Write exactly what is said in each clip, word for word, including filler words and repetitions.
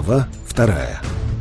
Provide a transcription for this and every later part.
Глава вторая.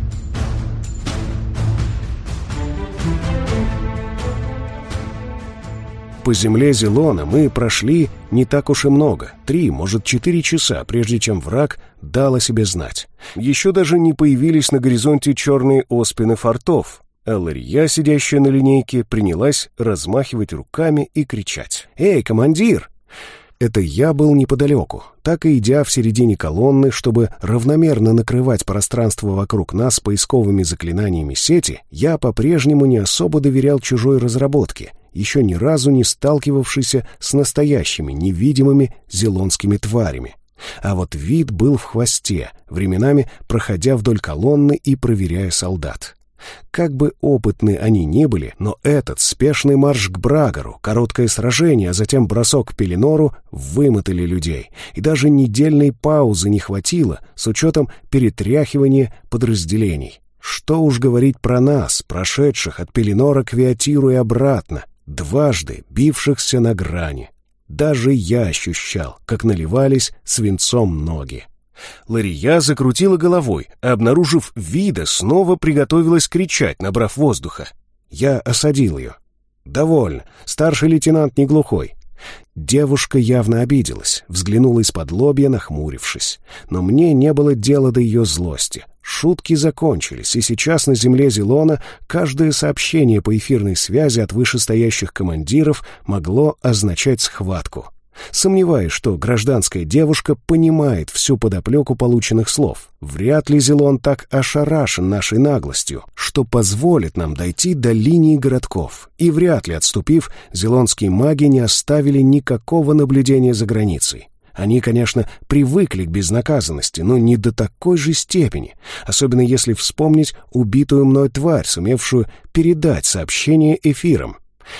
По земле Зелона мы прошли не так уж и много, три, может, четыре часа, прежде чем враг дал о себе знать. Еще даже не появились на горизонте черные оспины фортов, а Лария, сидящая на линейке, принялась размахивать руками и кричать: «Эй, командир!» Это я был неподалеку, так и идя в середине колонны, чтобы равномерно накрывать пространство вокруг нас поисковыми заклинаниями сети, я по-прежнему не особо доверял чужой разработке, еще ни разу не сталкивавшийся с настоящими невидимыми зелонскими тварями. А вот вид был в хвосте, временами проходя вдоль колонны и проверяя солдат. Как бы опытны они ни были, но этот спешный марш к Брагору, короткое сражение, а затем бросок к Пеленору вымотали людей, и даже недельной паузы не хватило с учетом перетряхивания подразделений. Что уж говорить про нас, прошедших от Пеленора к Виатиру и обратно, дважды бившихся на грани. Даже я ощущал, как наливались свинцом ноги. Лария закрутила головой, а, обнаружив вида, снова приготовилась кричать, набрав воздуха. Я осадил ее. «Довольно, старший лейтенант не глухой». Девушка явно обиделась, взглянула из-под лобья, нахмурившись. Но мне не было дела до ее злости. Шутки закончились, и сейчас на земле Зелона каждое сообщение по эфирной связи от вышестоящих командиров могло означать схватку. Сомневаюсь, что гражданская девушка понимает всю подоплеку полученных слов. Вряд ли Зелон так ошарашен нашей наглостью, что позволит нам дойти до линии городков. И вряд ли, отступив, зелонские маги не оставили никакого наблюдения за границей. Они, конечно, привыкли к безнаказанности, но не до такой же степени, особенно если вспомнить убитую мной тварь, сумевшую передать сообщение эфиром.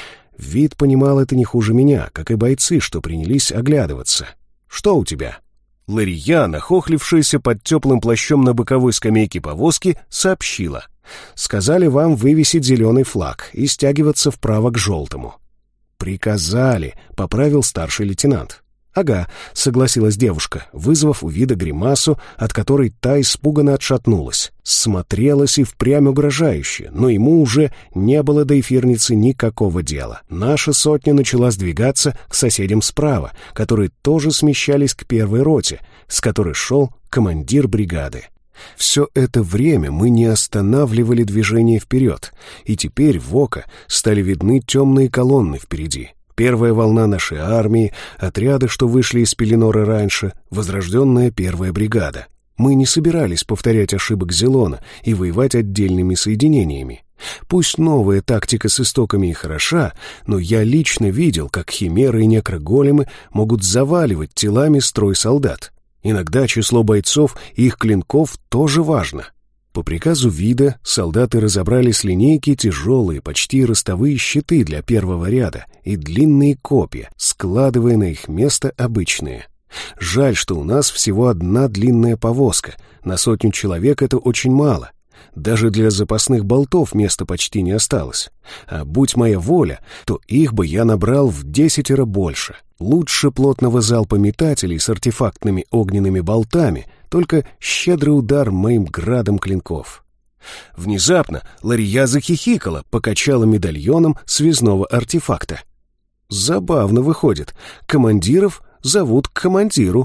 Вид понимал это не хуже меня, как и бойцы, что принялись оглядываться. «Что у тебя?» Лария, нахохлившаяся под теплым плащом на боковой скамейке повозки, сообщила: «Сказали вам вывесить зеленый флаг и стягиваться вправо к желтому». «Приказали», — поправил старший лейтенант. «Ага», — согласилась девушка, вызвав у Вида гримасу, от которой та испуганно отшатнулась. Смотрелась и впрямь угрожающе, но ему уже не было до эфирницы никакого дела. Наша сотня начала сдвигаться к соседям справа, которые тоже смещались к первой роте, с которой шел командир бригады. Все это время мы не останавливали движение вперед, и теперь в око стали видны темные колонны впереди. Первая волна нашей армии, отряды, что вышли из Пеленора раньше, возрожденная первая бригада. Мы не собирались повторять ошибок Зелона и воевать отдельными соединениями. Пусть новая тактика с истоками и хороша, но я лично видел, как химеры и некроголемы могут заваливать телами строй солдат. Иногда число бойцов и их клинков тоже важно. По приказу Вида солдаты разобрали с линейки тяжелые, почти ростовые щиты для первого ряда и длинные копья, складывая на их место обычные. Жаль, что у нас всего одна длинная повозка. На сотню человек это очень мало. Даже для запасных болтов места почти не осталось. А будь моя воля, то их бы я набрал в десятеро больше. Лучше плотного залпа метателей с артефактными огненными болтами, только щедрый удар моим градом клинков. Внезапно Лария захихикала, покачала медальоном связного артефакта. Забавно выходит. Командиров зовут к командиру.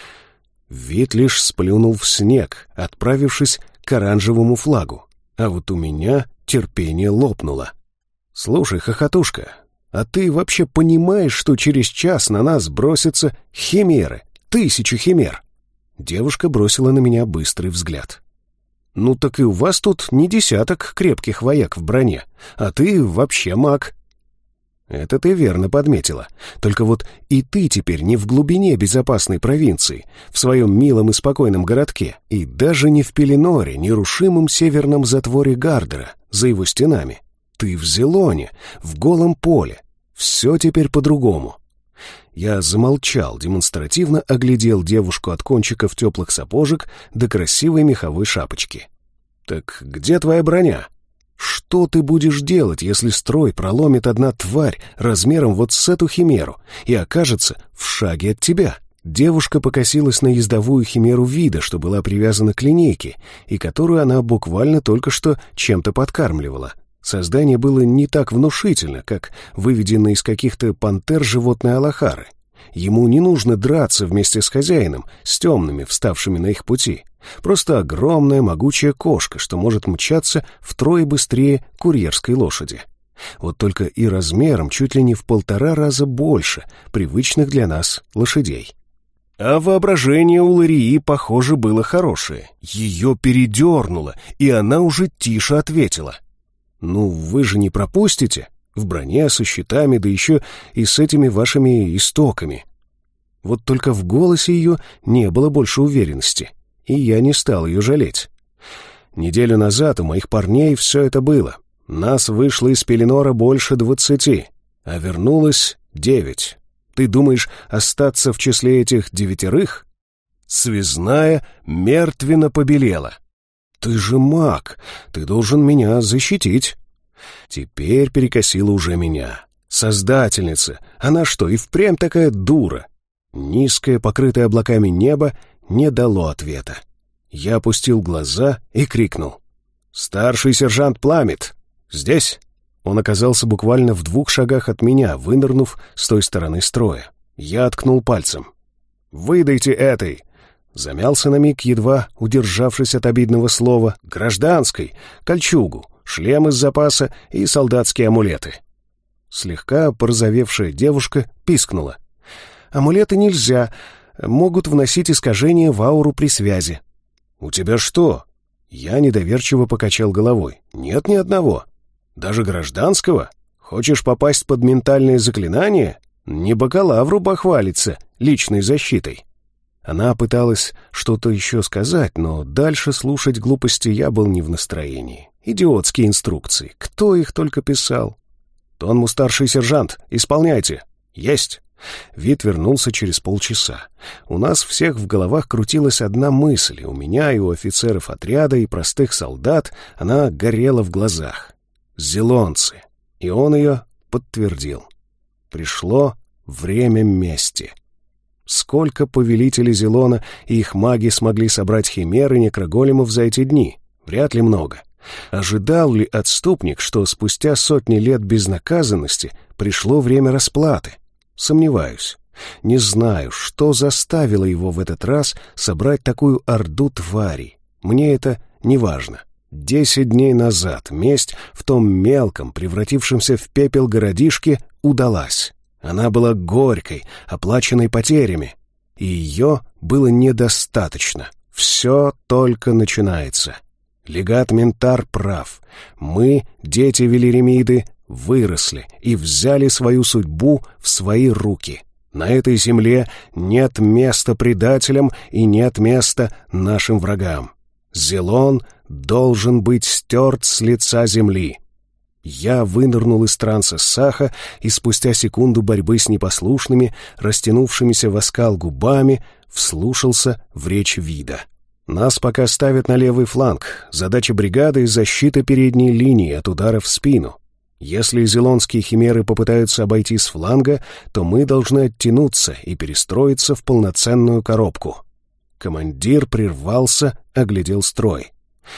Вид лишь сплюнул в снег, отправившись к оранжевому флагу. А вот у меня терпение лопнуло. «Слушай, хохотушка, а ты вообще понимаешь, что через час на нас бросятся химеры? Тысячу химер!» Девушка бросила на меня быстрый взгляд. «Ну так и у вас тут не десяток крепких вояк в броне, а ты вообще маг». «Это ты верно подметила. Только вот и ты теперь не в глубине безопасной провинции, в своем милом и спокойном городке, и даже не в Пеленоре, нерушимом северном затворе Гардера, за его стенами. Ты в Зелоне, в голом поле. Все теперь по-другому». Я замолчал, демонстративно оглядел девушку от кончиков теплых сапожек до красивой меховой шапочки. «Так где твоя броня? Что ты будешь делать, если строй проломит одна тварь размером вот с эту химеру и окажется в шаге от тебя? Девушка покосилась на ездовую химеру вида, что была привязана к линейке, и которую она буквально только что чем-то подкармливала. Создание было не так внушительно, как выведенное из каких-то пантер животное Алахары. Ему не нужно драться вместе с хозяином, с темными, вставшими на их пути. Просто огромная могучая кошка, что может мчаться втрое быстрее курьерской лошади. Вот только и размером чуть ли не в полтора раза больше привычных для нас лошадей. А воображение у Ларии, похоже, было хорошее. Ее передернуло, и она уже тише ответила. «Ну, вы же не пропустите? В броне, со щитами, да еще и с этими вашими истоками». Вот только в голосе ее не было больше уверенности, и я не стал ее жалеть. Неделю назад у моих парней все это было. Нас вышло из Пеленора больше двадцати, а вернулось девять. Ты думаешь остаться в числе этих девятерых? Связная мертвенно побелела. Ты же маг, ты должен меня защитить. Теперь перекосила уже меня. Создательница, она что, и впрямь такая дура? Низкое, покрытое облаками небо не дало ответа. Я опустил глаза и крикнул. «Старший сержант Пламет! Здесь!» Он оказался буквально в двух шагах от меня, вынырнув с той стороны строя. Я ткнул пальцем. «Выдайте этой!» Замялся на миг, едва удержавшись от обидного слова. «Гражданской! Кольчугу, шлем из запаса и солдатские амулеты!» Слегка порозовевшая девушка пискнула. «Амулеты нельзя, могут вносить искажения в ауру при связи». «У тебя что?» Я недоверчиво покачал головой. «Нет ни одного. Даже гражданского? Хочешь попасть под ментальные заклинания? Не бакалавру похвалиться личной защитой». Она пыталась что-то еще сказать, но дальше слушать глупости я был не в настроении. Идиотские инструкции. Кто их только писал? «Тонму, старший сержант, исполняйте!» «Есть!» Вид вернулся через полчаса. У нас всех в головах крутилась одна мысль. У меня и у офицеров отряда, и простых солдат она горела в глазах. Зелонцы. И он ее подтвердил. Пришло время мести. Сколько повелителей Зелона и их маги смогли собрать химер и некроголемов за эти дни? Вряд ли много. Ожидал ли отступник, что спустя сотни лет безнаказанности пришло время расплаты? Сомневаюсь. Не знаю, что заставило его в этот раз собрать такую орду тварей. Мне это не важно. Десять дней назад месть в том мелком, превратившемся в пепел городишке, удалась. Она была горькой, оплаченной потерями. И ее было недостаточно. Все только начинается. Легат Ментар прав. Мы, дети Велеремиды, выросли и взяли свою судьбу в свои руки. На этой земле нет места предателям и нет места нашим врагам. Зелон должен быть стерт с лица земли. Я вынырнул из транса Саха и спустя секунду борьбы с непослушными, растянувшимися в оскал губами, вслушался в речь вида. Нас пока ставят на левый фланг. Задача бригады — защита передней линии от удара в спину. Если зелонские химеры попытаются обойти с фланга, то мы должны оттянуться и перестроиться в полноценную коробку. Командир прервался, оглядел строй.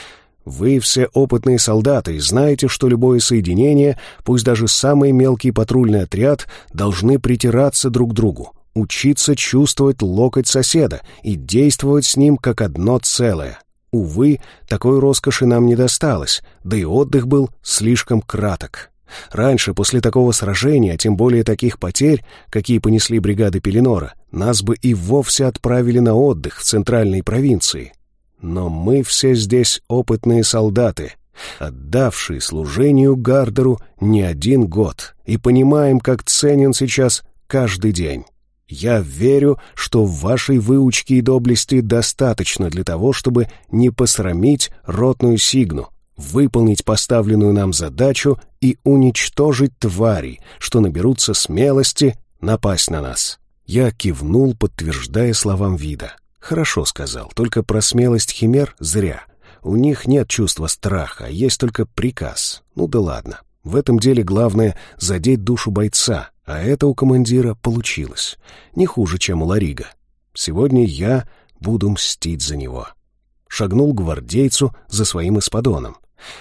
Вы все опытные солдаты и знаете, что любое соединение, пусть даже самый мелкий патрульный отряд, должны притираться друг к другу, учиться чувствовать локоть соседа и действовать с ним как одно целое. Увы, такой роскоши нам не досталось, да и отдых был слишком краток. Раньше, после такого сражения, а тем более таких потерь, какие понесли бригады Пеленора, нас бы и вовсе отправили на отдых в центральной провинции. Но мы все здесь опытные солдаты, отдавшие служению Гардеру не один год, и понимаем, как ценен сейчас каждый день. Я верю, что в вашей выучке и доблести достаточно для того, чтобы не посрамить ротную сигну, выполнить поставленную нам задачу и уничтожить тварей, что наберутся смелости напасть на нас». Я кивнул, подтверждая словам вида. «Хорошо сказал, только про смелость химер зря. У них нет чувства страха, а есть только приказ. Ну да ладно. В этом деле главное — задеть душу бойца, а это у командира получилось. Не хуже, чем у Ларига. Сегодня я буду мстить за него. Шагнул к гвардейцу за своим эспадоном.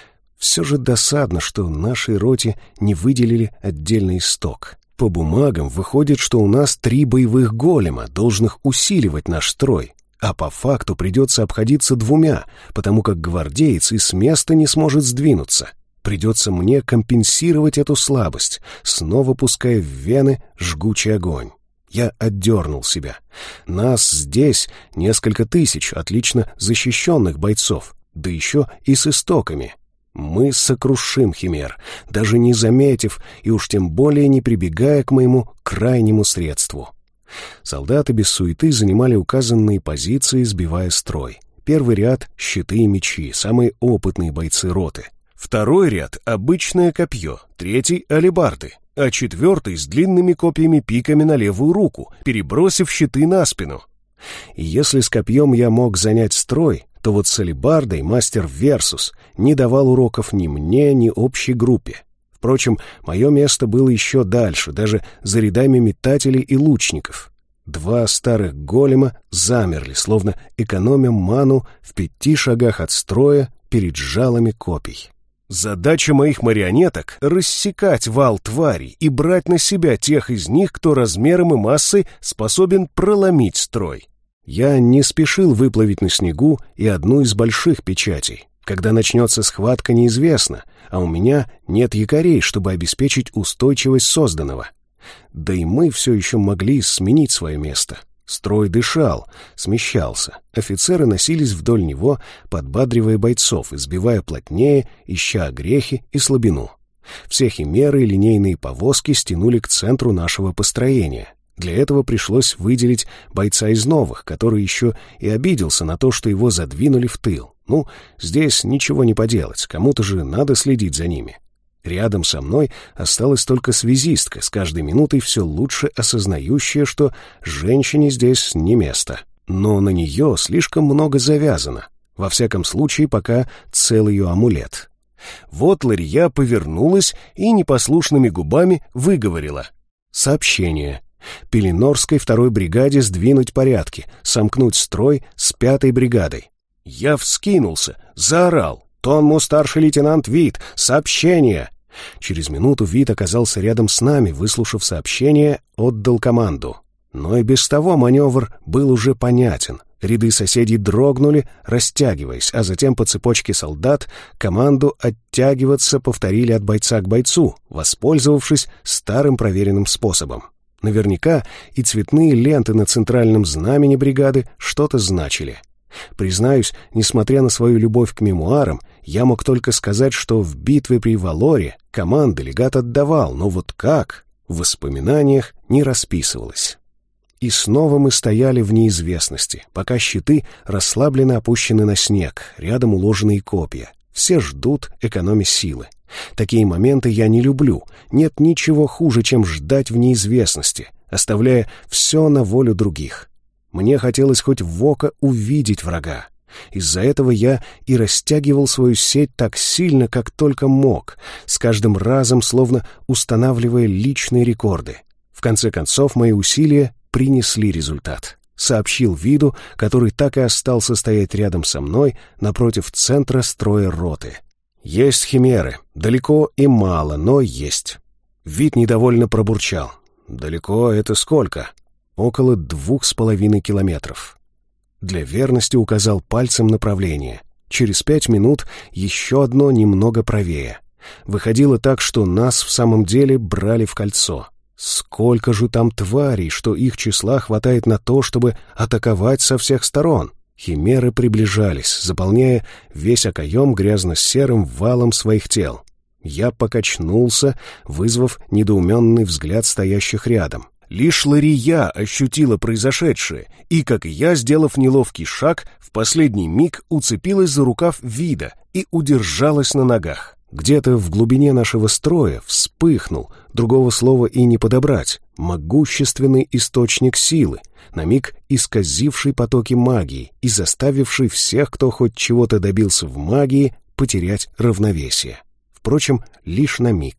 Все же досадно, что нашей роте не выделили отдельный сток. По бумагам выходит, что у нас три боевых голема, должных усиливать наш строй, а по факту придется обходиться двумя, потому как гвардеец и с места не сможет сдвинуться. Придется мне компенсировать эту слабость, снова пуская в вены жгучий огонь. Я отдернул себя. Нас здесь несколько тысяч отлично защищенных бойцов, да еще и с истоками. Мы сокрушим химер, даже не заметив и уж тем более не прибегая к моему крайнему средству. Солдаты без суеты занимали указанные позиции, сбивая строй. Первый ряд — щиты и мечи, самые опытные бойцы роты. Второй ряд — обычное копье, третий — алебарды, а четвертый с длинными копьями-пиками на левую руку, перебросив щиты на спину. И если с копьем я мог занять строй, то вот с алебардой мастер Версус не давал уроков ни мне, ни общей группе. Впрочем, мое место было еще дальше, даже за рядами метателей и лучников. Два старых голема замерли, словно экономя ману в пяти шагах от строя перед жалами копий. Задача моих марионеток — рассекать вал тварей и брать на себя тех из них, кто размером и массой способен проломить строй. Я не спешил выплавить на снегу и одну из больших печатей. Когда начнется схватка, неизвестно, а у меня нет якорей, чтобы обеспечить устойчивость созданного. Да и мы все еще могли сменить свое место. Строй дышал, смещался. Офицеры носились вдоль него, подбадривая бойцов, избивая плотнее, ища огрехи и слабину. Все химеры и линейные повозки стянули к центру нашего построения. Для этого пришлось выделить бойца из новых, который еще и обиделся на то, что его задвинули в тыл. Ну, здесь ничего не поделать, кому-то же надо следить за ними. Рядом со мной осталась только связистка, с каждой минутой все лучше осознающая, что женщине здесь не место. Но на нее слишком много завязано. Во всяком случае, пока цел ее амулет. Вот Лария повернулась и непослушными губами выговорила. Сообщение. Пеленорской второй бригаде сдвинуть порядки, сомкнуть строй с пятой бригадой. Я вскинулся, заорал. «Тонму, старший лейтенант Вит! Сообщение!» Через минуту Вит оказался рядом с нами, выслушав сообщение, отдал команду. Но и без того маневр был уже понятен. Ряды соседей дрогнули, растягиваясь, а затем по цепочке солдат команду оттягиваться повторили от бойца к бойцу, воспользовавшись старым проверенным способом. Наверняка и цветные ленты на центральном знамени бригады что-то значили. Признаюсь, несмотря на свою любовь к мемуарам, я мог только сказать, что в битве при Валоре команды легат отдавал, но вот как, в воспоминаниях не расписывалось. И снова мы стояли в неизвестности, пока щиты расслабленно опущены на снег, рядом уложенные копья. Все ждут, экономя силы. Такие моменты я не люблю. Нет ничего хуже, чем ждать в неизвестности, оставляя все на волю других. Мне хотелось хоть в око увидеть врага. Из-за этого я и растягивал свою сеть так сильно, как только мог, с каждым разом словно устанавливая личные рекорды. В конце концов, мои усилия принесли результат. Сообщил Виду, который так и остался стоять рядом со мной, напротив центра строя роты. «Есть химеры. Далеко и мало, но есть». Вид недовольно пробурчал. «Далеко — это сколько?» «Около двух с половиной километров». Для верности указал пальцем направление. Через пять минут еще одно немного правее. Выходило так, что нас в самом деле брали в кольцо. Сколько же там тварей, что их числа хватает на то, чтобы атаковать со всех сторон? Химеры приближались, заполняя весь окоем грязно-серым валом своих тел. Я покачнулся, вызвав недоуменный взгляд стоящих рядом. Лишь Лария ощутила произошедшее, и, как и я, сделав неловкий шаг, в последний миг уцепилась за рукав Вида и удержалась на ногах. Где-то в глубине нашего строя вспыхнул, другого слова и не подобрать, могущественный источник силы, на миг исказивший потоки магии и заставивший всех, кто хоть чего-то добился в магии, потерять равновесие. Впрочем, лишь на миг.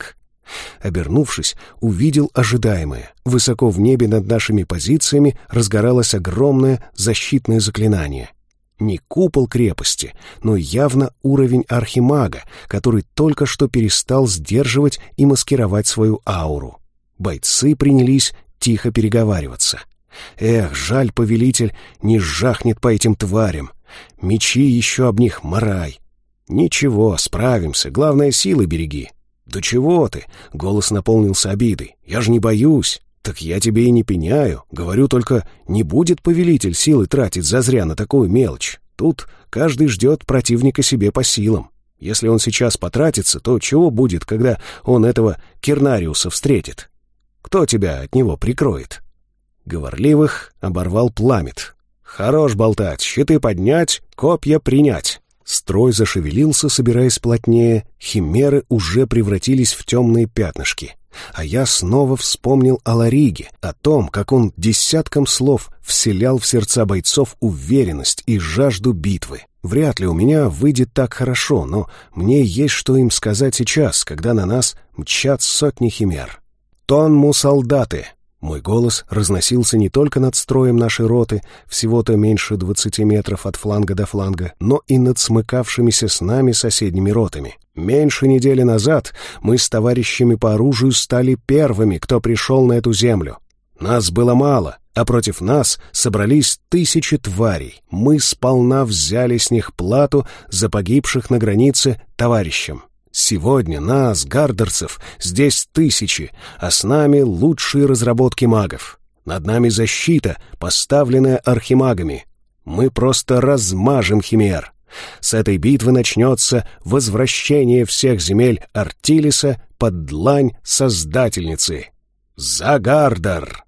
Обернувшись, увидел ожидаемое. Высоко в небе над нашими позициями разгоралось огромное защитное заклинание. Не купол крепости, но явно уровень архимага, который только что перестал сдерживать и маскировать свою ауру. Бойцы принялись тихо переговариваться. Эх, жаль, повелитель не жахнет по этим тварям. Мечи еще об них марай. Ничего, справимся, главное, силы береги. Да чего ты? Голос наполнился обидой. Я же не боюсь. Так я тебе и не пеняю. Говорю только, не будет повелитель силы тратить зазря на такую мелочь. Тут каждый ждет противника себе по силам. Если он сейчас потратится, то чего будет, когда он этого Кернариуса встретит? Кто тебя от него прикроет? Говорливых оборвал Пламет. Хорош болтать, щиты поднять, копья принять. Строй зашевелился, собираясь плотнее, химеры уже превратились в темные пятнышки. А я снова вспомнил о Лариге, о том, как он десятком слов вселял в сердца бойцов уверенность и жажду битвы. Вряд ли у меня выйдет так хорошо, но мне есть что им сказать сейчас, когда на нас мчат сотни химер. «Тонму, солдаты!» Мой голос разносился не только над строем нашей роты, всего-то меньше двадцати метров от фланга до фланга, но и над смыкавшимися с нами соседними ротами. Меньше недели назад мы с товарищами по оружию стали первыми, кто пришел на эту землю. Нас было мало, а против нас собрались тысячи тварей. Мы сполна взяли с них плату за погибших на границе товарищам. Сегодня нас, гардерцев, здесь тысячи, а с нами лучшие разработки магов. Над нами защита, поставленная архимагами. Мы просто размажем химер. С этой битвы начнется возвращение всех земель Артилиса под длань Создательницы. За Гардар!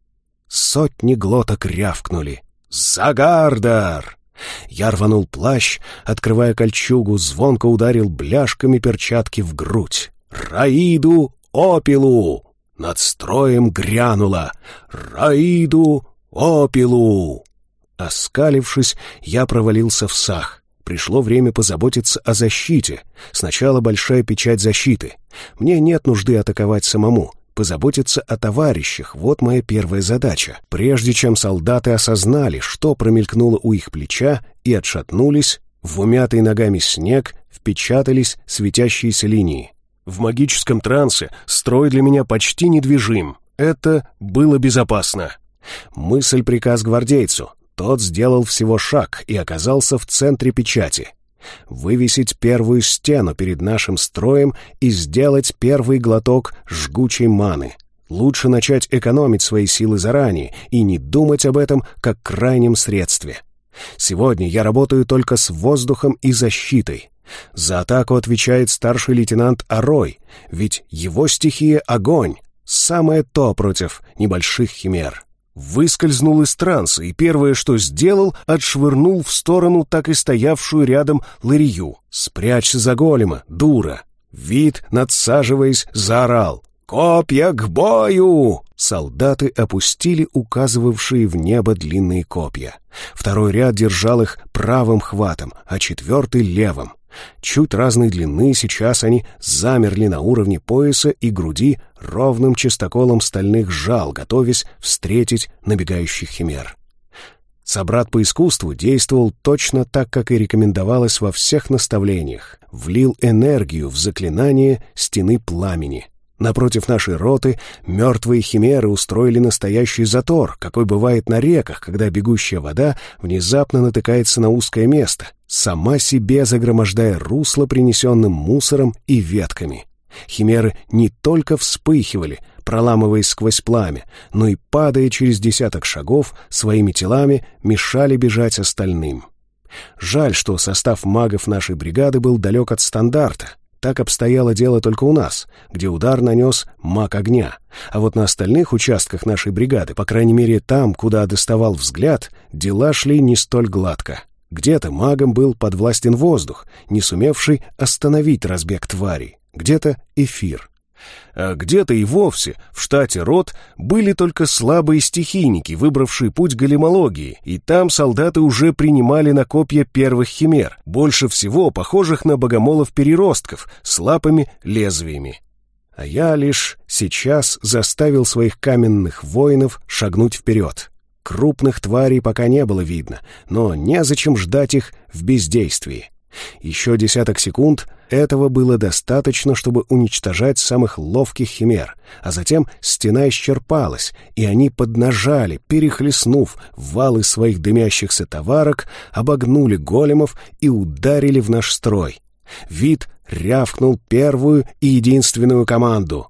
Сотни глоток рявкнули. За Гардар! Я рванул плащ, открывая кольчугу, звонко ударил бляшками перчатки в грудь. «Раиду Опилу!» Над строем грянуло. «Раиду Опилу!» Оскалившись, я провалился в сах. Пришло время позаботиться о защите. Сначала большая печать защиты. Мне нет нужды атаковать самому. Позаботиться о товарищах — вот моя первая задача. Прежде чем солдаты осознали, что промелькнуло у их плеча, и отшатнулись, в умятый ногами снег впечатались светящиеся линии. В магическом трансе строй для меня почти недвижим. Это было безопасно. Мысль-приказ гвардейцу. Тот сделал всего шаг и оказался в центре печати. Вывесить первую стену перед нашим строем и сделать первый глоток жгучей маны. Лучше начать экономить свои силы заранее и не думать об этом как крайнем средстве. Сегодня я работаю только с воздухом и защитой. За атаку отвечает старший лейтенант Арой, ведь его стихия — огонь, самое то против небольших химер. Выскользнул из транса, и первое, что сделал, отшвырнул в сторону так и стоявшую рядом Ларию. «Спрячься за голема, дура!» Вид, надсаживаясь, заорал. «Копья к бою!» Солдаты опустили указывавшие в небо длинные копья. Второй ряд держал их правым хватом, а четвертый — левым. Чуть разной длины, сейчас они замерли на уровне пояса и груди ровным чистоколом стальных жал, готовясь встретить набегающих химер. Собрат по искусству действовал точно так, как и рекомендовалось во всех наставлениях. Влил энергию в заклинание стены пламени. Напротив нашей роты мертвые химеры устроили настоящий затор, какой бывает на реках, когда бегущая вода внезапно натыкается на узкое место, сама себе загромождая русло принесенным мусором и ветками. Химеры не только вспыхивали, проламываясь сквозь пламя, но и, падая через десяток шагов, своими телами мешали бежать остальным. Жаль, что состав магов нашей бригады был далек от стандарта. Так обстояло дело только у нас, где удар нанес маг огня. А вот на остальных участках нашей бригады, по крайней мере там, куда доставал взгляд, дела шли не столь гладко. Где-то магом был подвластен воздух, не сумевший остановить разбег тварей. Где-то эфир. А где-то и вовсе в штате рот были только слабые стихийники, выбравшие путь големологии, и там солдаты уже принимали на копья первых химер, больше всего похожих на богомолов-переростков с лапами-лезвиями. А я лишь сейчас заставил своих каменных воинов шагнуть вперед. Крупных тварей пока не было видно, но незачем ждать их в бездействии. Еще десяток секунд этого было достаточно, чтобы уничтожать самых ловких химер, а затем стена исчерпалась, и они поднажали, перехлестнув валы своих дымящихся товарок, обогнули големов и ударили в наш строй. Вид рявкнул первую и единственную команду.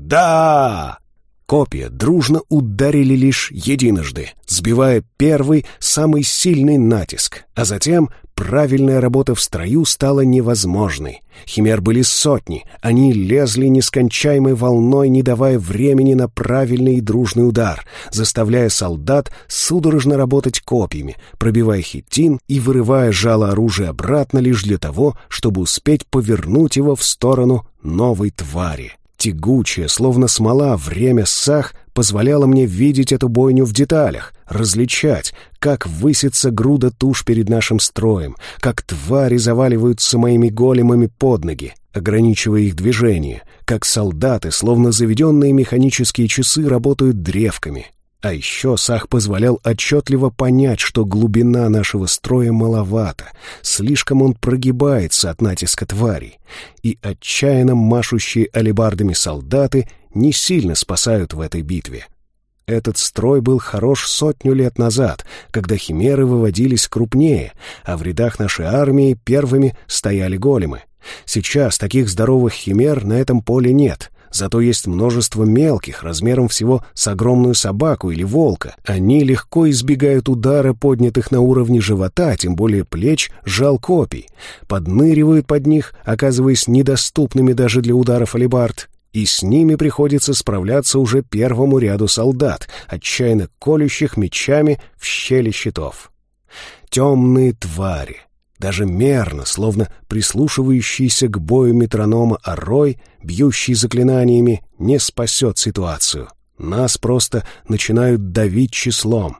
«Да!» Копья дружно ударили лишь единожды, сбивая первый, самый сильный натиск, а затем правильная работа в строю стала невозможной. Химер были сотни, они лезли нескончаемой волной, не давая времени на правильный и дружный удар, заставляя солдат судорожно работать копьями, пробивая хитин и вырывая жало оружия обратно лишь для того, чтобы успеть повернуть его в сторону новой твари. Тягучее, словно смола, время сах позволяло мне видеть эту бойню в деталях, различать, как высится груда туш перед нашим строем, как твари заваливаются моими големами под ноги, ограничивая их движение, как солдаты, словно заведенные механические часы, работают древками. А еще Сах позволял отчетливо понять, что глубина нашего строя маловата, слишком он прогибается от натиска тварей, и отчаянно машущие алебардами солдаты не сильно спасают в этой битве. Этот строй был хорош сотню лет назад, когда химеры выводились крупнее, а в рядах нашей армии первыми стояли големы. Сейчас таких здоровых химер на этом поле нет. Зато есть множество мелких, размером всего с огромную собаку или волка. Они легко избегают удара, поднятых на уровне живота, тем более плеч, жал копий. Подныривают под них, оказываясь недоступными даже для ударов алебард. И с ними приходится справляться уже первому ряду солдат, отчаянно колющих мечами в щели щитов. Темные твари. Даже мерно, словно прислушивающийся к бою метронома орой, бьющий заклинаниями, не спасет ситуацию. Нас просто начинают давить числом.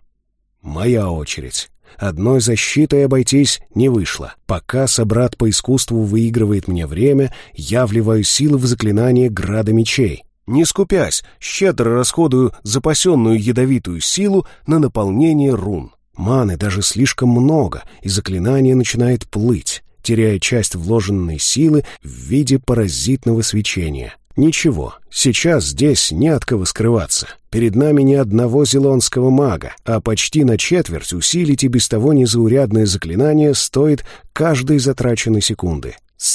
Моя очередь. Одной защитой обойтись не вышло. Пока собрат по искусству выигрывает мне время, я вливаю силы в заклинание града мечей. Не скупясь, щедро расходую запасенную ядовитую силу на наполнение рун. Маны даже слишком много, и заклинание начинает плыть, теряя часть вложенной силы в виде паразитного свечения. Ничего, сейчас здесь не от кого скрываться. Перед нами ни одного зелонского мага, а почти на четверть усилить и без того незаурядное заклинание стоит каждой затраченной секунды.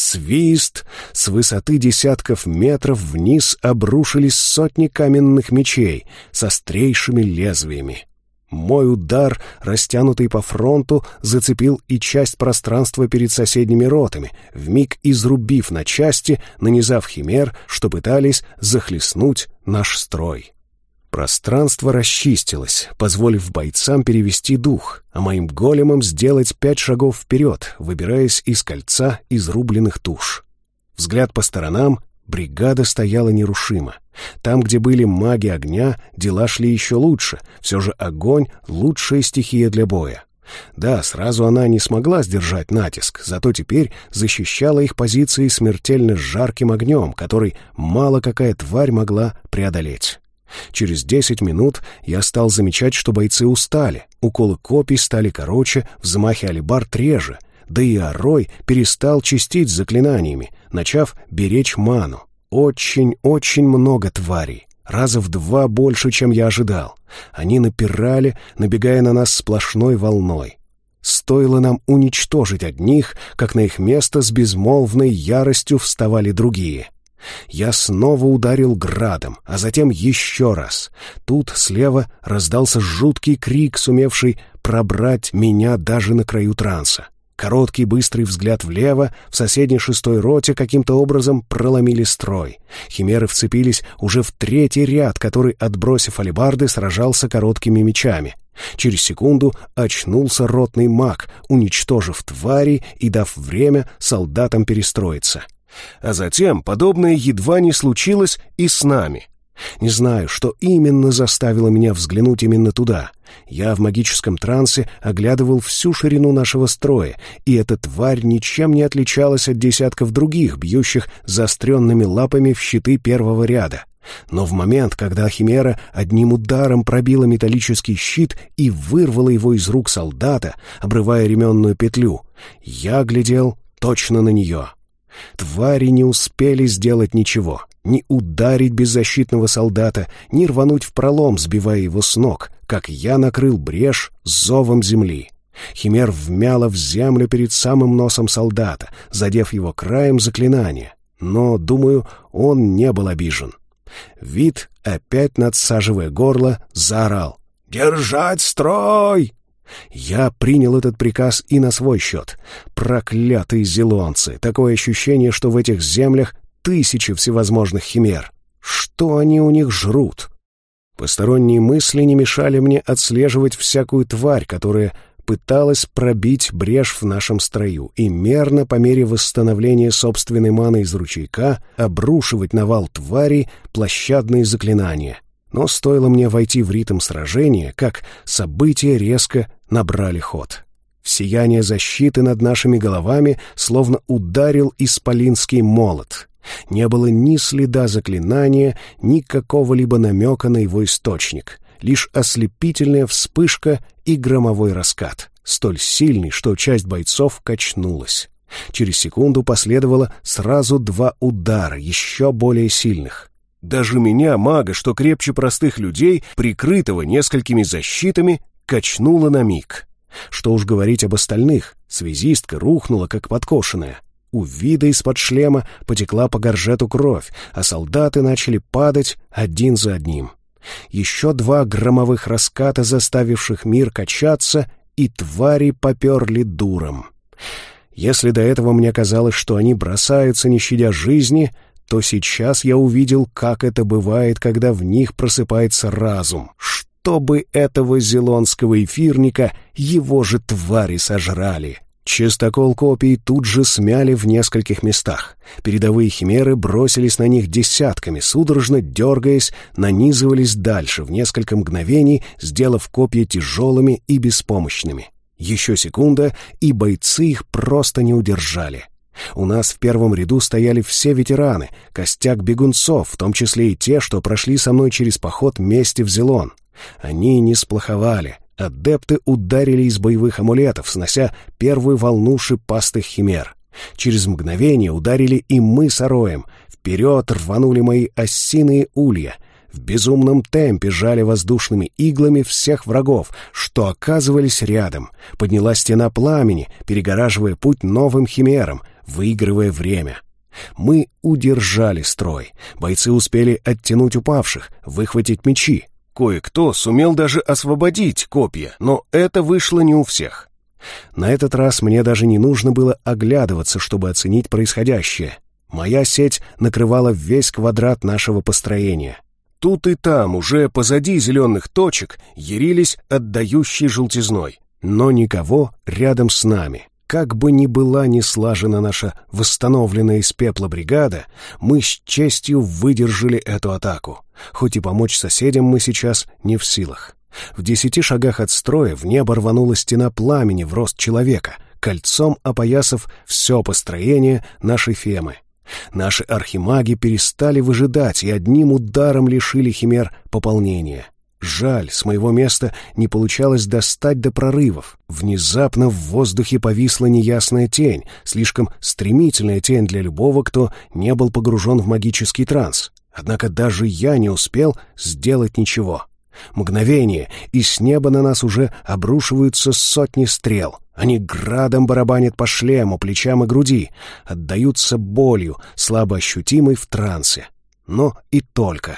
Свист! С высоты десятков метров вниз обрушились сотни каменных мечей с острейшими лезвиями. Мой удар, растянутый по фронту, зацепил и часть пространства перед соседними ротами, вмиг изрубив на части, нанизав химер, что пытались захлестнуть наш строй. Пространство расчистилось, позволив бойцам перевести дух, а моим големам сделать пять шагов вперед, выбираясь из кольца изрубленных туш. Взгляд по сторонам. Бригада стояла нерушимо. Там, где были маги огня, дела шли еще лучше. Все же огонь — лучшая стихия для боя. Да, сразу она не смогла сдержать натиск, зато теперь защищала их позиции смертельно жарким огнем, который мало какая тварь могла преодолеть. Через десять минут я стал замечать, что бойцы устали. Уколы копий стали короче, взмахи алебард реже. Да и Орой перестал чистить заклинаниями, начав беречь ману. Очень-очень много тварей. Раза в два больше, чем я ожидал. Они напирали, набегая на нас сплошной волной. Стоило нам уничтожить одних, как на их место с безмолвной яростью вставали другие. Я снова ударил градом, а затем еще раз. Тут слева раздался жуткий крик, сумевший пробрать меня даже на краю транса. Короткий быстрый взгляд влево, в соседней шестой роте каким-то образом проломили строй. Химеры вцепились уже в третий ряд, который, отбросив алебарды, сражался короткими мечами. Через секунду очнулся ротный маг, уничтожив тварей и дав время солдатам перестроиться. А затем подобное едва не случилось и с нами. Не знаю, что именно заставило меня взглянуть именно туда. Я в магическом трансе оглядывал всю ширину нашего строя, и эта тварь ничем не отличалась от десятков других, бьющих заостренными лапами в щиты первого ряда. Но в момент, когда химера одним ударом пробила металлический щит и вырвала его из рук солдата, обрывая ременную петлю, я глядел точно на нее. Твари не успели сделать ничего, ни ударить беззащитного солдата, ни рвануть в пролом, сбивая его с ног, как я накрыл брешь зовом земли. Химер вмяла в землю перед самым носом солдата, задев его краем заклинания. Но, думаю, он не был обижен. Вид, опять надсаживая горло, заорал: «Держать строй!» Я принял этот приказ и на свой счет. Проклятые зелонцы! Такое ощущение, что в этих землях тысячи всевозможных химер. Что они у них жрут? Посторонние мысли не мешали мне отслеживать всякую тварь, которая пыталась пробить брешь в нашем строю и мерно, по мере восстановления собственной маны из ручейка, обрушивать на вал тварей площадные заклинания. Но стоило мне войти в ритм сражения, как события резко набрали ход. В сияние защиты над нашими головами словно ударил исполинский молот. Не было ни следа заклинания, ни какого-либо намека на его источник. Лишь ослепительная вспышка и громовой раскат, столь сильный, что часть бойцов качнулась. Через секунду последовало сразу два удара, еще более сильных. Даже меня, мага, что крепче простых людей, прикрытого несколькими защитами, качнуло на миг. Что уж говорить об остальных, связистка рухнула, как подкошенная. У вида из-под шлема потекла по горжету кровь, а солдаты начали падать один за одним. Еще два громовых раската, заставивших мир качаться, и твари поперли дуром. Если до этого мне казалось, что они бросаются, не щадя жизни, то сейчас я увидел, как это бывает, когда в них просыпается разум. Чтобы этого зелонского эфирника его же твари сожрали. Частокол копий тут же смяли в нескольких местах. Передовые химеры бросились на них десятками, судорожно дергаясь, нанизывались дальше в несколько мгновений, сделав копья тяжелыми и беспомощными. Еще секунда, и бойцы их просто не удержали. У нас в первом ряду стояли все ветераны, костяк бегунцов, в том числе и те, что прошли со мной через поход вместе в Зелон. Они не сплоховали. Адепты ударили из боевых амулетов, снося первую волну шипастых химер. Через мгновение ударили и мы с Ароем. Вперед рванули мои осиные улья. В безумном темпе жали воздушными иглами всех врагов, что оказывались рядом. Поднялась стена пламени, перегораживая путь новым химерам, выигрывая время. Мы удержали строй. Бойцы успели оттянуть упавших, выхватить мечи. Кое-кто сумел даже освободить копья, но это вышло не у всех. На этот раз мне даже не нужно было оглядываться, чтобы оценить происходящее. Моя сеть накрывала весь квадрат нашего построения. Тут и там, уже позади зеленых точек, ярились отдающие желтизной. Но никого рядом с нами. Как бы ни была ни слажена наша восстановленная из пепла бригада, мы с честью выдержали эту атаку. Хоть и помочь соседям мы сейчас не в силах. В десяти шагах от строя в небо рванула стена пламени в рост человека, кольцом опоясав все построение нашей фемы. Наши архимаги перестали выжидать и одним ударом лишили химер пополнения. Жаль, с моего места не получалось достать до прорывов. Внезапно в воздухе повисла неясная тень, слишком стремительная тень для любого, кто не был погружен в магический транс. Однако даже я не успел сделать ничего. Мгновение, и с неба на нас уже обрушиваются сотни стрел. Они градом барабанят по шлему, плечам и груди, отдаются болью, слабо ощутимой в трансе. Но и только.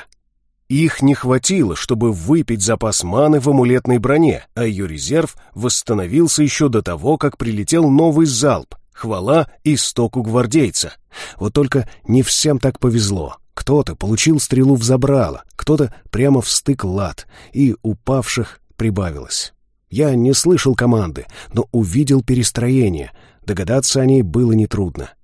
Их не хватило, чтобы выпить запас маны в амулетной броне, а ее резерв восстановился еще до того, как прилетел новый залп. Хвала истоку гвардейца. Вот только не всем так повезло. Кто-то получил стрелу в забрало, кто-то прямо в стык лад, и упавших прибавилось. Я не слышал команды, но увидел перестроение. Догадаться о ней было нетрудно.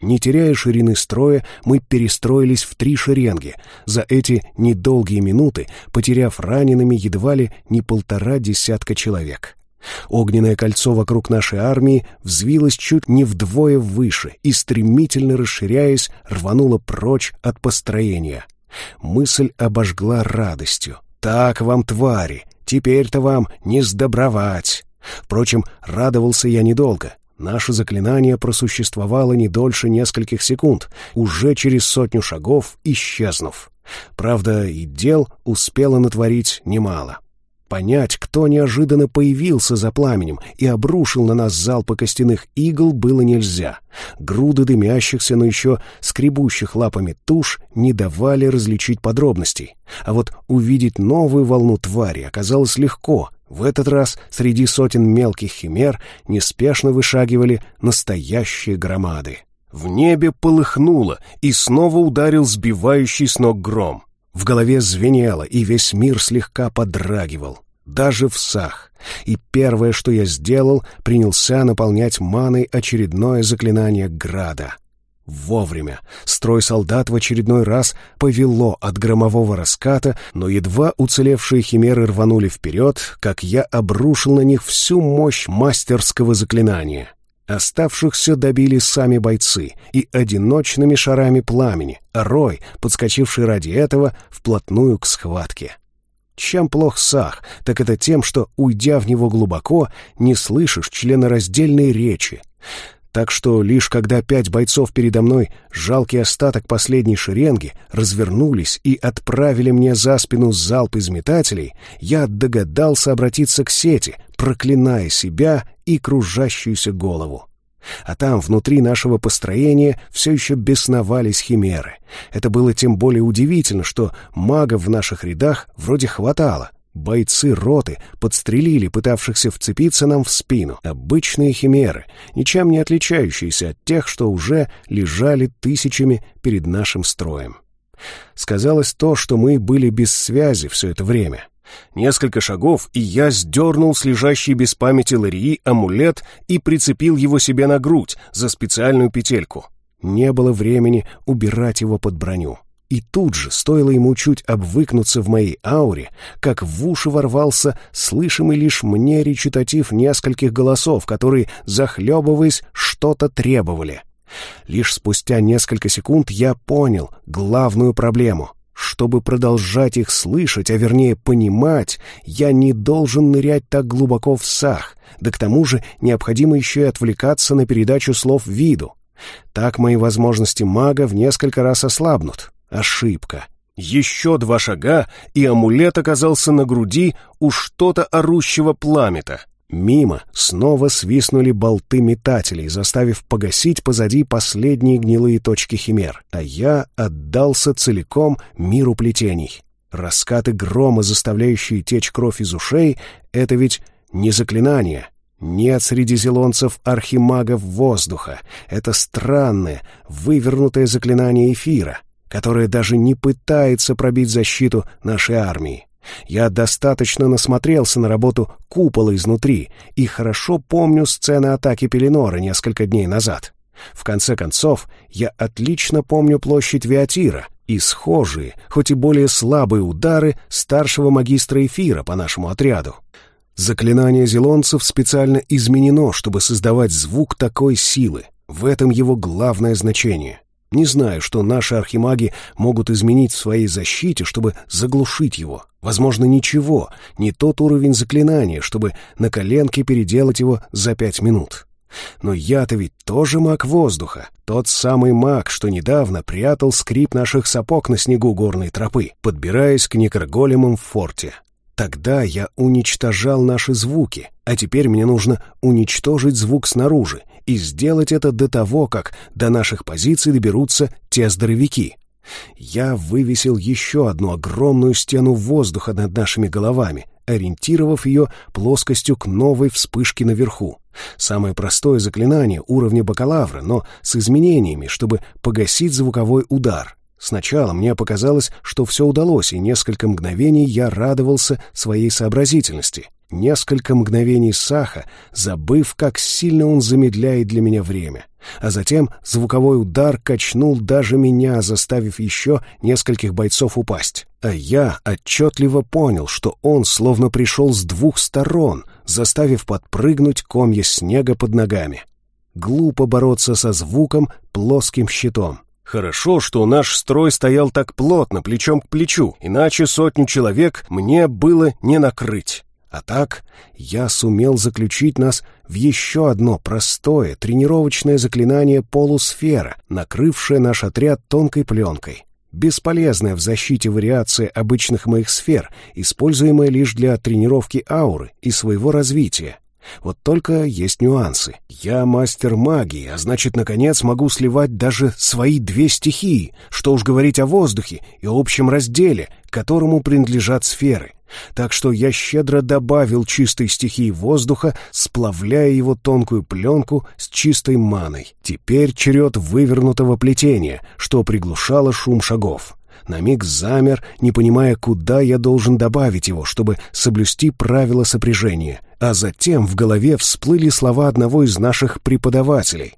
Не теряя ширины строя, мы перестроились в три шеренги. За эти недолгие минуты, потеряв ранеными едва ли не полтора десятка человек. Огненное кольцо вокруг нашей армии взвилось чуть не вдвое выше и, стремительно расширяясь, рвануло прочь от построения. Мысль обожгла радостью. «Так вам, твари! Теперь-то вам не сдобровать!» Впрочем, радовался я недолго. Наше заклинание просуществовало не дольше нескольких секунд, уже через сотню шагов исчезнув. Правда, и дел успело натворить немало. Понять, кто неожиданно появился за пламенем и обрушил на нас залпы костяных игл, было нельзя. Груды дымящихся, но еще скребущих лапами туш не давали различить подробностей. А вот увидеть новую волну твари оказалось легко. В этот раз среди сотен мелких химер неспешно вышагивали настоящие громады. В небе полыхнуло, и снова ударил сбивающий с ног гром. В голове звенело, и весь мир слегка подрагивал. Даже в сах. И первое, что я сделал, принялся наполнять маной очередное заклинание града. Вовремя. Строй солдат в очередной раз повело от громового раската, но едва уцелевшие химеры рванули вперед, как я обрушил на них всю мощь мастерского заклинания. Оставшихся добили сами бойцы и одиночными шарами пламени, а рой, подскочивший ради этого, вплотную к схватке. Чем плох сах, так это тем, что, уйдя в него глубоко, не слышишь членораздельной речи. Так что лишь когда пять бойцов передо мной, жалкий остаток последней шеренги, развернулись и отправили мне за спину залп из метателей, я догадался обратиться к сети, проклиная себя и кружащуюся голову. А там, внутри нашего построения, все еще бесновались химеры. Это было тем более удивительно, что магов в наших рядах вроде хватало. Бойцы роты подстрелили пытавшихся вцепиться нам в спину. Обычные химеры, ничем не отличающиеся от тех, что уже лежали тысячами перед нашим строем. Сказалось то, что мы были без связи все это время. Несколько шагов, и я сдернул с лежащей без памяти Ларии амулет и прицепил его себе на грудь за специальную петельку. Не было времени убирать его под броню. И тут же, стоило ему чуть обвыкнуться в моей ауре, как в уши ворвался слышимый лишь мне речитатив нескольких голосов, которые, захлебываясь, что-то требовали. Лишь спустя несколько секунд я понял главную проблему. Чтобы продолжать их слышать, а вернее понимать, я не должен нырять так глубоко в сах, да к тому же необходимо еще и отвлекаться на передачу слов виду. Так мои возможности мага в несколько раз ослабнут. Ошибка. Еще два шага, и амулет оказался на груди у что-то орущего пламета. Мимо снова свистнули болты метателей, заставив погасить позади последние гнилые точки химер, а я отдался целиком миру плетений. Раскаты грома, заставляющие течь кровь из ушей, — это ведь не заклинание. Нет среди зелонцев архимагов воздуха. Это странное, вывернутое заклинание эфира, которое даже не пытается пробить защиту нашей армии. Я достаточно насмотрелся на работу купола изнутри и хорошо помню сцены атаки Пеленора несколько дней назад. В конце концов, я отлично помню площадь Виатира и схожие, хоть и более слабые удары старшего магистра эфира по нашему отряду. Заклинание зелонцев специально изменено, чтобы создавать звук такой силы. В этом его главное значение. Не знаю, что наши архимаги могут изменить в своей защите, чтобы заглушить его. Возможно, ничего, не тот уровень заклинания, чтобы на коленке переделать его за пять минут. Но я-то ведь тоже маг воздуха, тот самый маг, что недавно прятал скрип наших сапог на снегу горной тропы, подбираясь к некроголемам в форте. Тогда я уничтожал наши звуки, а теперь мне нужно уничтожить звук снаружи, и сделать это до того, как до наших позиций доберутся те здоровяки. Я вывесил еще одну огромную стену воздуха над нашими головами, ориентировав ее плоскостью к новой вспышке наверху. Самое простое заклинание уровня бакалавра, но с изменениями, чтобы погасить звуковой удар. Сначала мне показалось, что все удалось, и несколько мгновений я радовался своей сообразительности. несколько мгновений Саха, забыв, как сильно он замедляет для меня время. А затем звуковой удар качнул даже меня, заставив еще нескольких бойцов упасть. А я отчетливо понял, что он словно пришел с двух сторон, заставив подпрыгнуть комья снега под ногами. Глупо бороться со звуком плоским щитом. Хорошо, что наш строй стоял так плотно, плечом к плечу, иначе сотню человек мне было не накрыть. А так я сумел заключить нас в еще одно простое тренировочное заклинание полусфера, накрывшее наш отряд тонкой пленкой. Бесполезная в защите вариация обычных моих сфер, используемая лишь для тренировки ауры и своего развития. Вот только есть нюансы. Я мастер магии, а значит, наконец могу сливать даже свои две стихии, что уж говорить о воздухе и общем разделе, которому принадлежат сферы. Так что я щедро добавил чистой стихии воздуха, сплавляя его тонкую пленку с чистой маной. Теперь черед вывернутого плетения, что приглушало шум шагов. На миг замер, не понимая, куда я должен добавить его, чтобы соблюсти правила сопряжения. А затем в голове всплыли слова одного из наших преподавателей.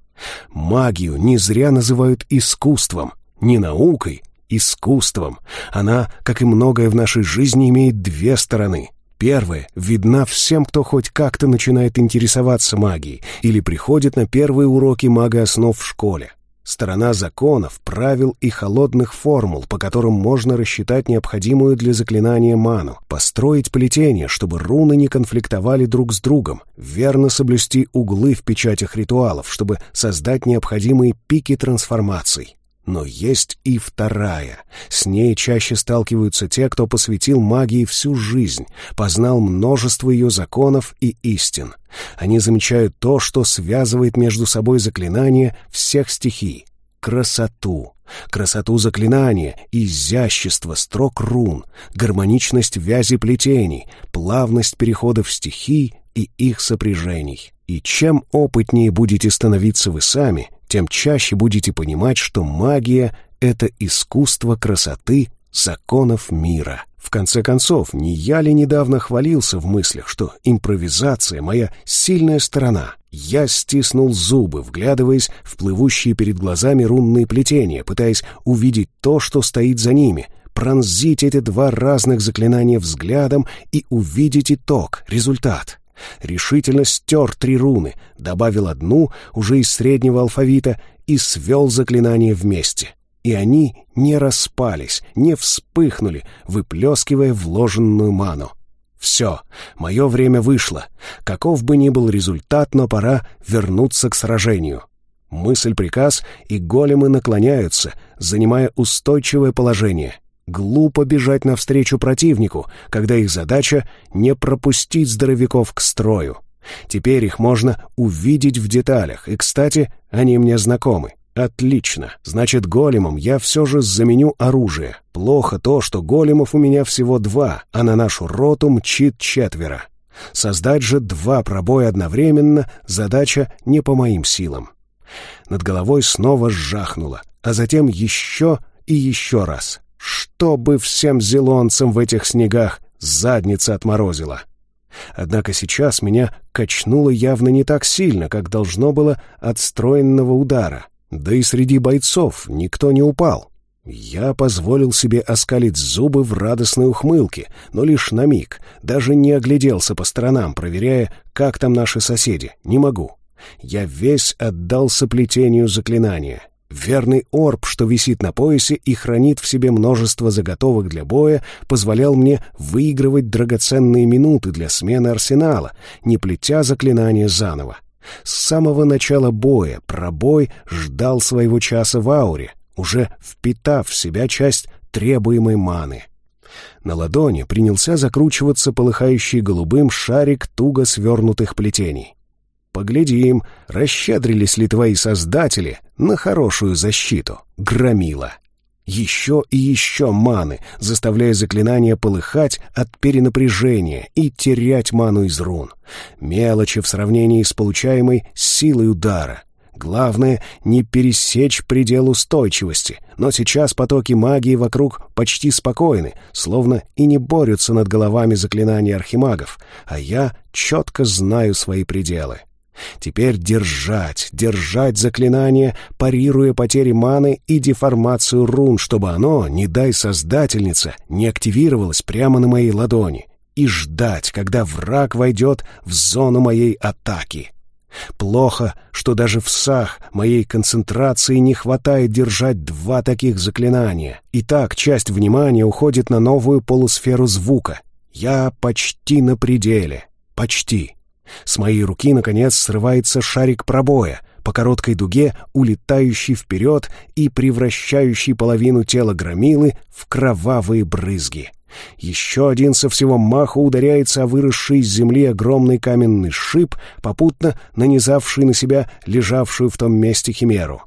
Магию не зря называют искусством, не наукой, искусством. Она, как и многое в нашей жизни, имеет две стороны. Первая видна всем, кто хоть как-то начинает интересоваться магией или приходит на первые уроки магооснов в школе. Сторона законов, правил и холодных формул, по которым можно рассчитать необходимую для заклинания ману, построить плетение, чтобы руны не конфликтовали друг с другом, верно соблюсти углы в печатях ритуалов, чтобы создать необходимые пики трансформаций. Но есть и вторая. С ней чаще сталкиваются те, кто посвятил магии всю жизнь, познал множество ее законов и истин. Они замечают то, что связывает между собой заклинания всех стихий. Красоту. Красоту заклинания, изящество строк рун, гармоничность вязи плетений, плавность переходов стихий и их сопряжений. И чем опытнее будете становиться вы сами, тем чаще будете понимать, что магия — это искусство красоты законов мира. В конце концов, не я ли недавно хвалился в мыслях, что импровизация — моя сильная сторона? Я стиснул зубы, вглядываясь в плывущие перед глазами рунные плетения, пытаясь увидеть то, что стоит за ними, пронзить эти два разных заклинания взглядом и увидеть итог, результат. Решительно стер три руны, добавил одну, уже из среднего алфавита, и свел заклинания вместе. И они не распались, не вспыхнули, выплескивая вложенную ману. Все, мое время вышло. Каков бы ни был результат, но пора вернуться к сражению. Мысль-приказ, и големы наклоняются, занимая устойчивое положение. Глупо бежать навстречу противнику, когда их задача — не пропустить здоровяков к строю. Теперь их можно увидеть в деталях, и, кстати, они мне знакомы. Отлично, значит, големом я все же заменю оружие. Плохо то, что големов у меня всего два, а на нашу роту мчит четверо. Создать же два пробоя одновременно — задача не по моим силам. Над головой снова жахнуло, а затем еще и еще раз. Чтобы всем зелонцам в этих снегах задница отморозила. Однако сейчас меня качнуло явно не так сильно, как должно было от стройного удара. Да и среди бойцов никто не упал. Я позволил себе оскалить зубы в радостной ухмылке, но лишь на миг, даже не огляделся по сторонам, проверяя, как там наши соседи. Не могу. Я весь отдался плетению заклинания. Верный орб, что висит на поясе и хранит в себе множество заготовок для боя, позволял мне выигрывать драгоценные минуты для смены арсенала, не плетя заклинания заново. С самого начала боя пробой ждал своего часа в ауре, уже впитав в себя часть требуемой маны. На ладони принялся закручиваться полыхающий голубым шарик туго свернутых плетений. Поглядим, расщедрились ли твои создатели на хорошую защиту, громила. Еще и еще маны, заставляя заклинание полыхать от перенапряжения и терять ману из рун. Мелочи в сравнении с получаемой силой удара. Главное — не пересечь предел устойчивости. Но сейчас потоки магии вокруг почти спокойны, словно и не борются над головами заклинаний архимагов, а я четко знаю свои пределы. Теперь держать, держать заклинание, парируя потери маны и деформацию рун, чтобы оно, не дай создательница, не активировалось прямо на моей ладони, и ждать, когда враг войдет в зону моей атаки. Плохо, что даже в сах моей концентрации не хватает держать два таких заклинания. И так часть внимания уходит на новую полусферу звука. Я почти на пределе. Почти. С моей руки, наконец, срывается шарик пробоя, по короткой дуге улетающий вперед и превращающий половину тела громилы в кровавые брызги. Еще один со всего маху ударяется о выросший из земли огромный каменный шип, попутно нанизавший на себя лежавшую в том месте химеру.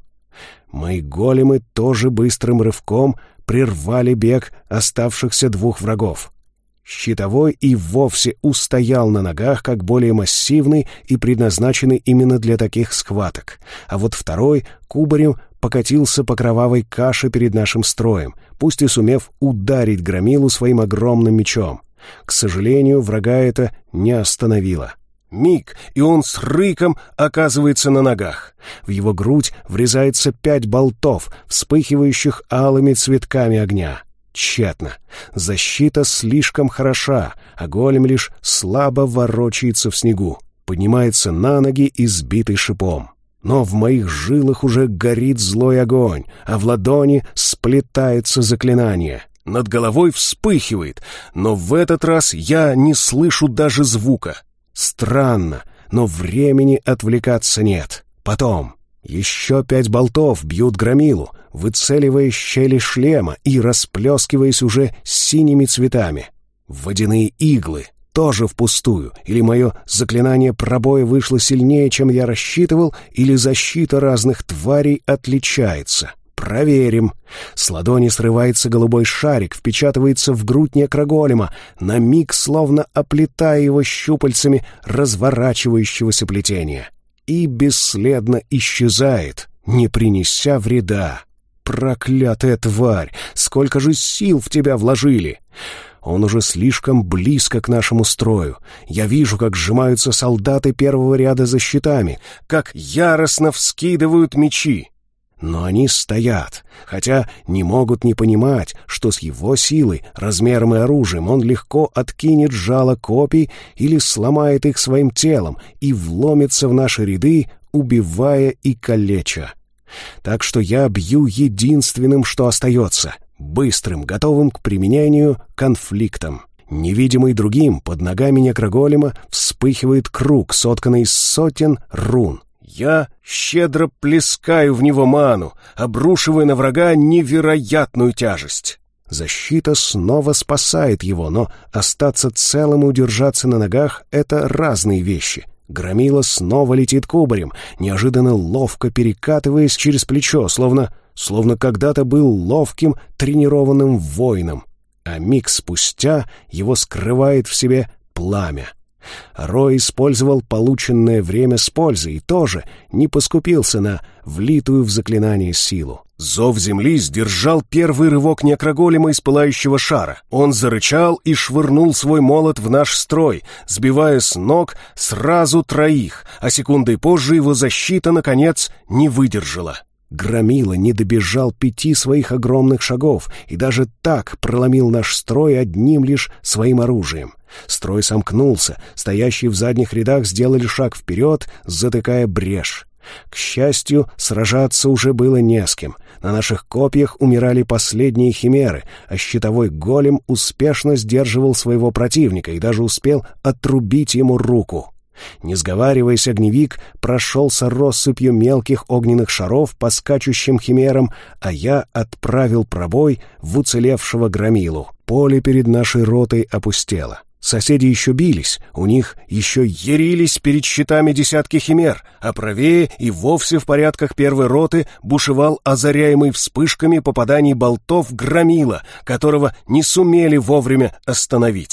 Мои големы тоже быстрым рывком прервали бег оставшихся двух врагов. Щитовой и вовсе устоял на ногах, как более массивный и предназначенный именно для таких схваток, а вот второй кубарем покатился по кровавой каше перед нашим строем, пусть и сумев ударить громилу своим огромным мечом. К сожалению, врага это не остановило. Миг, и он с рыком оказывается на ногах. В его грудь врезается пять болтов, вспыхивающих алыми цветками огня. Тщетно. Защита слишком хороша, а голем лишь слабо ворочается в снегу, поднимается на ноги, избитый шипом. Но в моих жилах уже горит злой огонь, а в ладони сплетается заклинание. Над головой вспыхивает, но в этот раз я не слышу даже звука. Странно, но времени отвлекаться нет. Потом еще пять болтов бьют громилу, выцеливая щели шлема и расплескиваясь уже синими цветами. Водяные иглы тоже впустую, или мое заклинание пробоя вышло сильнее, чем я рассчитывал, или защита разных тварей отличается. Проверим. С ладони срывается голубой шарик, впечатывается в грудь некроголема, на миг словно оплетая его щупальцами разворачивающегося плетения. И бесследно исчезает, не принеся вреда. Проклятая тварь! Сколько же сил в тебя вложили! Он уже слишком близко к нашему строю. Я вижу, как сжимаются солдаты первого ряда за щитами, как яростно вскидывают мечи. Но они стоят, хотя не могут не понимать, что с его силой, размером и оружием он легко откинет жало копий или сломает их своим телом и вломится в наши ряды, убивая и калеча. Так что я бью единственным, что остается — быстрым, готовым к применению конфликтом. Невидимый другим, под ногами некроголема вспыхивает круг, сотканный из сотен рун. Я щедро плескаю в него ману, обрушивая на врага невероятную тяжесть. Защита снова спасает его, но остаться целым и удержаться на ногах — это разные вещи. Громила снова летит кубарем, неожиданно ловко перекатываясь через плечо, словно, словно когда-то был ловким, тренированным воином. А миг спустя его скрывает в себе пламя. Рой использовал полученное время с пользой и тоже не поскупился на влитую в заклинание силу. Зов земли сдержал первый рывок некроголема из пылающего шара. Он зарычал и швырнул свой молот в наш строй, сбивая с ног сразу троих, а секундой позже его защита, наконец, не выдержала. Громила не добежал пяти своих огромных шагов и даже так проломил наш строй одним лишь своим оружием. Строй сомкнулся, стоящие в задних рядах сделали шаг вперед, затыкая брешь. К счастью, сражаться уже было не с кем. На наших копьях умирали последние химеры, а щитовой голем успешно сдерживал своего противника и даже успел отрубить ему руку. Не сговариваясь, огневик прошелся россыпью мелких огненных шаров по скачущим химерам, а я отправил пробой в уцелевшего громилу. Поле перед нашей ротой опустело. Соседи еще бились, у них еще ярились перед щитами десятки химер, а правее и вовсе в порядках первой роты бушевал озаряемый вспышками попаданий болтов громила, которого не сумели вовремя остановить.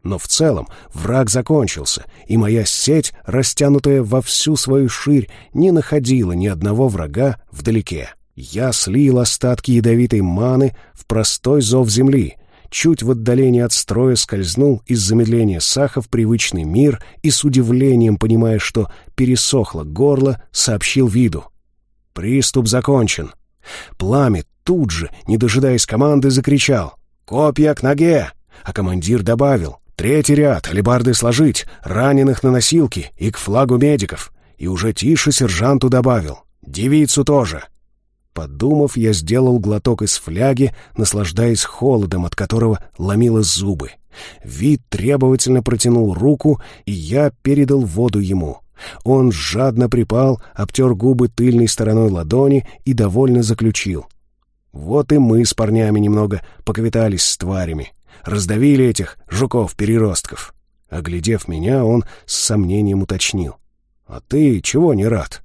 Но в целом враг закончился, и моя сеть, растянутая во всю свою ширь, не находила ни одного врага вдалеке. Я слил остатки ядовитой маны в простой зов земли, чуть в отдалении от строя скользнул из замедления Саха в привычный мир и с удивлением, понимая, что пересохло горло, сообщил виду: «Приступ закончен». Пламя тут же, не дожидаясь команды, закричал: «Копья к ноге!» А командир добавил: «Третий ряд, алебарды сложить, раненых на носилки и к флагу медиков». И уже тише сержанту добавил: «Девицу тоже». Подумав, я сделал глоток из фляги, наслаждаясь холодом, от которого ломило зубы. Вид требовательно протянул руку, и я передал воду ему. Он жадно припал, обтер губы тыльной стороной ладони и довольно заключил: «Вот и мы с парнями немного поквитались с тварями. Раздавили этих жуков-переростков». Оглядев меня, он с сомнением уточнил: «А ты чего не рад?»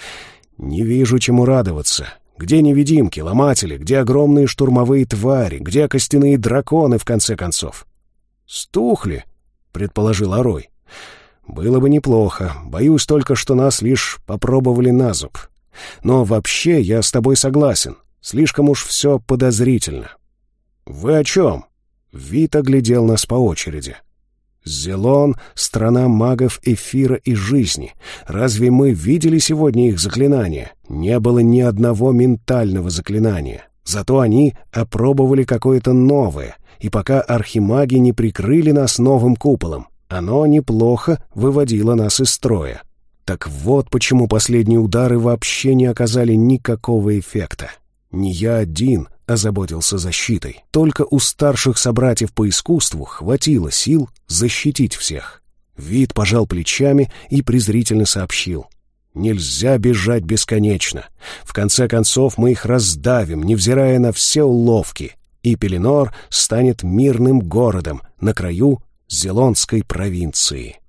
«Не вижу, чему радоваться. Где невидимки, ломатели, где огромные штурмовые твари, где костяные драконы, в конце концов?» «Стухли», — предположил Орой. «Было бы неплохо. Боюсь только, что нас лишь попробовали на зуб. Но вообще я с тобой согласен. Слишком уж все подозрительно». «Вы о чем?» Вит оглядел нас по очереди. «Зелон — страна магов эфира и жизни. Разве мы видели сегодня их заклинания? Не было ни одного ментального заклинания. Зато они опробовали какое-то новое, и пока архимаги не прикрыли нас новым куполом, оно неплохо выводило нас из строя. Так вот почему последние удары вообще не оказали никакого эффекта. Не я один озаботился защитой. Только у старших собратьев по искусству хватило сил защитить всех». Вит пожал плечами и презрительно сообщил: «Нельзя бежать бесконечно. В конце концов мы их раздавим, невзирая на все уловки, и Пеленор станет мирным городом на краю Зелонской провинции».